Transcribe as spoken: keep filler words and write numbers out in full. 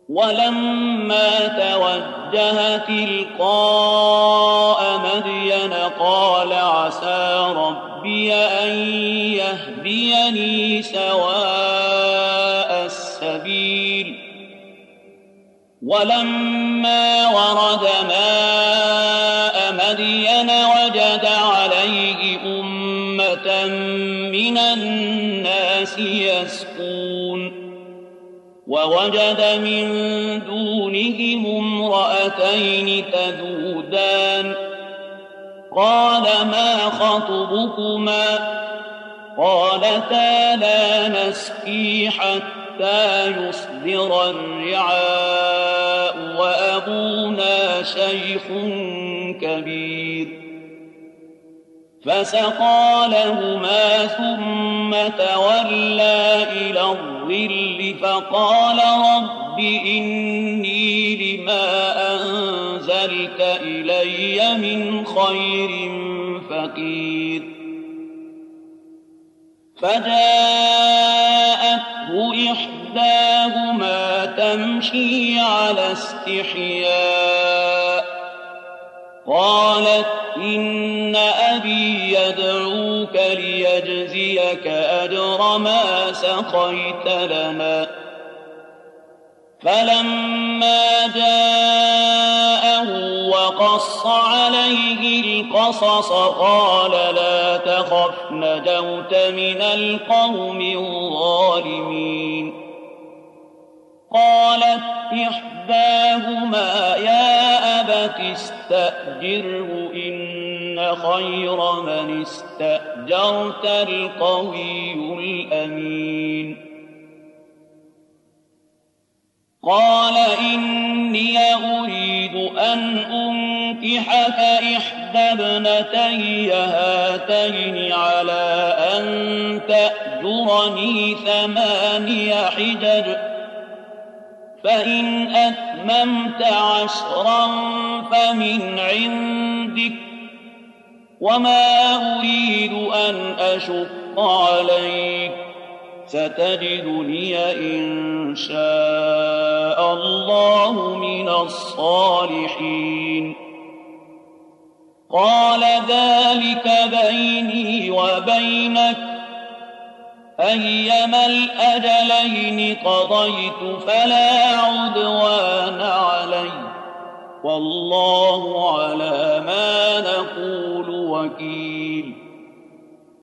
ولما توجه تلقاء مدين قال عسى ربي أن يهديني سواء السبيل ولما ورد ماء مدين وجد عليه أمة من الناس يسقون ووجد من دونهم امرأتين تذودان قال ما خطبكما قالتا لا نسقي حتى يصدر الرعاء وأبونا شيخ كبير فسقى لهما ثم تولى إلى الظل فقال رب إني لما أنزلت إلي من خير فقير فجاءته إحداهما تمشي على استحياء قالت إن أبي يدعوك ليجزيك أجر ما سقيت لنا فلما جاءه وقص عليه القصص قال لا تخف نجوت من القوم الظالمين قالت إحداهما يا أبت استأجره إن خير من استأجرت القوي الأمين قال إني أريد أن أنكحك إحدى ابنتي هاتين على أن تأجرني ثماني حجج فإن أتممت عشرا فمن عندك وما أريد أن أشق عليك ستجدني إن شاء الله من الصالحين قال ذلك بيني وبينك أيما الأجلين قضيت فلا عدوان علي والله على ما نقول وكيل